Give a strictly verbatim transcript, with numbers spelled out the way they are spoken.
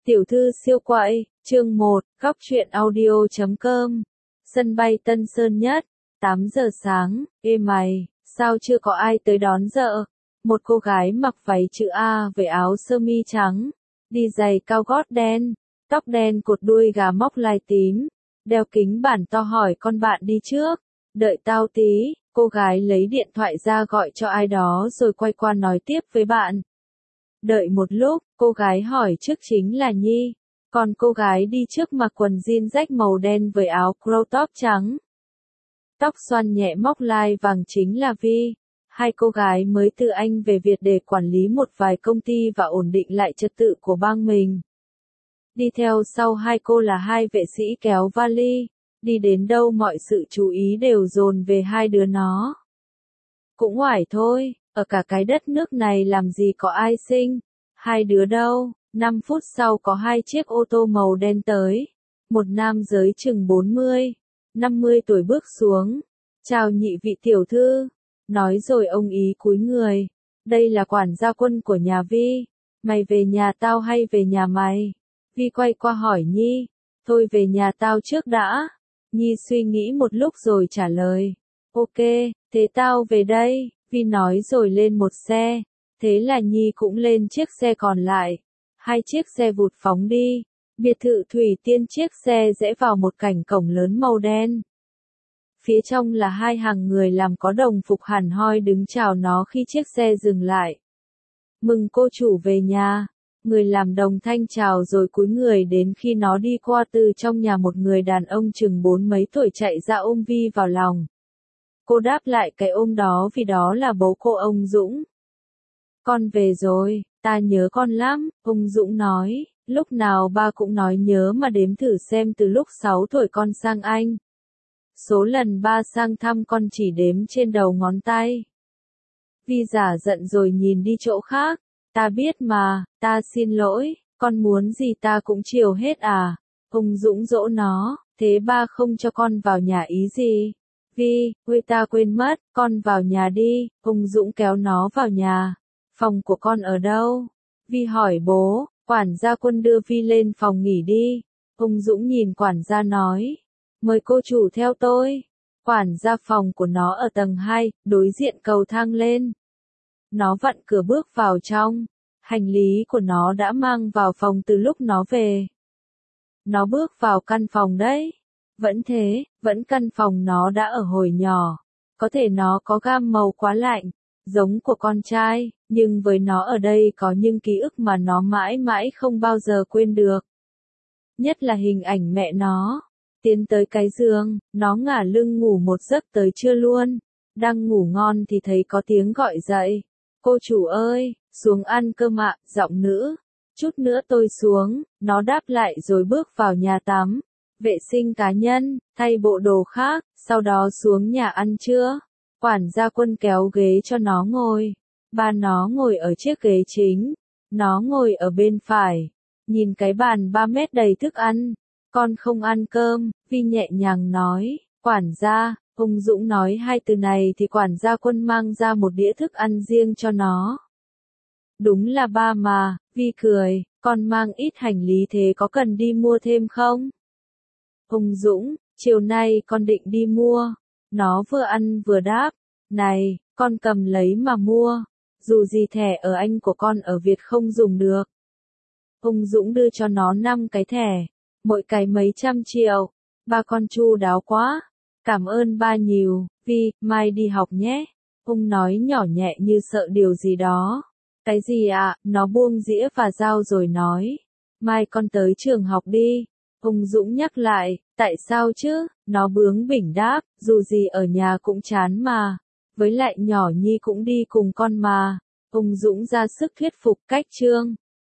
Tiểu thư siêu quậy, chương một, góc truyện audio chấm com. Sân bay Tân Sơn Nhất, tám giờ sáng, ê mày, sao chưa có ai tới đón dợ? Một cô gái mặc váy chữ A với áo sơ mi trắng, đi giày cao gót đen, tóc đen cột đuôi gà móc lai tím, đeo kính bản to hỏi con bạn đi trước, đợi tao tí, cô gái lấy điện thoại ra gọi cho ai đó rồi quay qua nói tiếp với bạn. Đợi một lúc, cô gái hỏi trước chính là Nhi, còn cô gái đi trước mặc quần jean rách màu đen với áo crop top trắng. Tóc xoăn nhẹ móc lai vàng chính là Vi, hai cô gái mới từ Anh về Việt để quản lý một vài công ty và ổn định lại trật tự của bang mình. Đi theo sau hai cô là hai vệ sĩ kéo vali, đi đến đâu mọi sự chú ý đều dồn về hai đứa nó. Cũng oải thôi. Ở cả cái đất nước này làm gì có ai sinh, hai đứa đâu. Năm phút sau có hai chiếc ô tô màu đen tới, một nam giới chừng bốn mươi, năm mươi tuổi bước xuống, chào nhị vị tiểu thư, nói rồi ông ý cúi người, đây là quản gia Quân của nhà Vi, mày về nhà tao hay về nhà mày? Vi quay qua hỏi Nhi, thôi về nhà tao trước đã. Nhi suy nghĩ một lúc rồi trả lời, ok, thế tao về đây. Vi nói rồi lên một xe, thế là Nhi cũng lên chiếc xe còn lại. Hai chiếc xe vụt phóng đi, biệt thự Thủy Tiên chiếc xe rẽ vào một cảnh cổng lớn màu đen. Phía trong là hai hàng người làm có đồng phục hẳn hoi đứng chào nó khi chiếc xe dừng lại. Mừng cô chủ về nhà, người làm đồng thanh chào rồi cúi người đến khi nó đi qua từ trong nhà một người đàn ông chừng bốn mấy tuổi chạy ra ôm Vi vào lòng. Cô đáp lại cái ôm đó vì đó là bố cô ông Dũng. Con về rồi, ta nhớ con lắm, ông Dũng nói, lúc nào ba cũng nói nhớ mà đếm thử xem từ lúc sáu tuổi con sang Anh. Số lần ba sang thăm con chỉ đếm trên đầu ngón tay. Vi giả giận rồi nhìn đi chỗ khác, ta biết mà, ta xin lỗi, con muốn gì ta cũng chiều hết à. Ông Dũng dỗ nó, thế ba không cho con vào nhà ý gì? Vi, ôi ta quên mất, con vào nhà đi, ông Dũng kéo nó vào nhà. Phòng của con ở đâu? Vi hỏi bố, quản gia Quân đưa Vi lên phòng nghỉ đi. Ông Dũng nhìn quản gia nói, mời cô chủ theo tôi. Quản gia phòng của nó ở tầng hai, đối diện cầu thang lên. Nó vặn cửa bước vào trong, hành lý của nó đã mang vào phòng từ lúc nó về. Nó bước vào căn phòng đấy. Vẫn thế, vẫn căn phòng nó đã ở hồi nhỏ. Có thể nó có gam màu quá lạnh, giống của con trai, nhưng với nó ở đây có những ký ức mà nó mãi mãi không bao giờ quên được. Nhất là hình ảnh mẹ nó. Tiến tới cái giường, nó ngả lưng ngủ một giấc tới trưa luôn. Đang ngủ ngon thì thấy có tiếng gọi dậy. Cô chủ ơi, xuống ăn cơm ạ, giọng nữ. Chút nữa tôi xuống, nó đáp lại rồi bước vào nhà tắm. Vệ sinh cá nhân, thay bộ đồ khác, sau đó xuống nhà ăn trưa. Quản gia Quân kéo ghế cho nó ngồi. Ba nó ngồi ở chiếc ghế chính. Nó ngồi ở bên phải. Nhìn cái bàn ba mét đầy thức ăn. Con không ăn cơm, Vi nhẹ nhàng nói. Quản gia, ông Dũng nói hai từ này thì quản gia Quân mang ra một đĩa thức ăn riêng cho nó. Đúng là ba mà, Vi cười, con mang ít hành lý thế có cần đi mua thêm không? Ông Dũng, chiều nay con định đi mua. Nó vừa ăn vừa đáp, này, con cầm lấy mà mua. Dù gì thẻ ở Anh của con ở Việt không dùng được. Ông Dũng đưa cho nó năm cái thẻ, mỗi cái mấy trăm triệu. Ba con chu đáo quá. Cảm ơn ba nhiều, Vi, mai đi học nhé. Ông nói nhỏ nhẹ như sợ điều gì đó. Cái gì ạ? À? Nó buông dĩa và dao rồi nói. Mai con tới trường học đi. Ông Dũng nhắc lại, tại sao chứ? Nó bướng bỉnh đáp, dù gì ở nhà cũng chán mà. Với lại nhỏ Nhi cũng đi cùng con mà. Ông Dũng ra sức thuyết phục cách trương.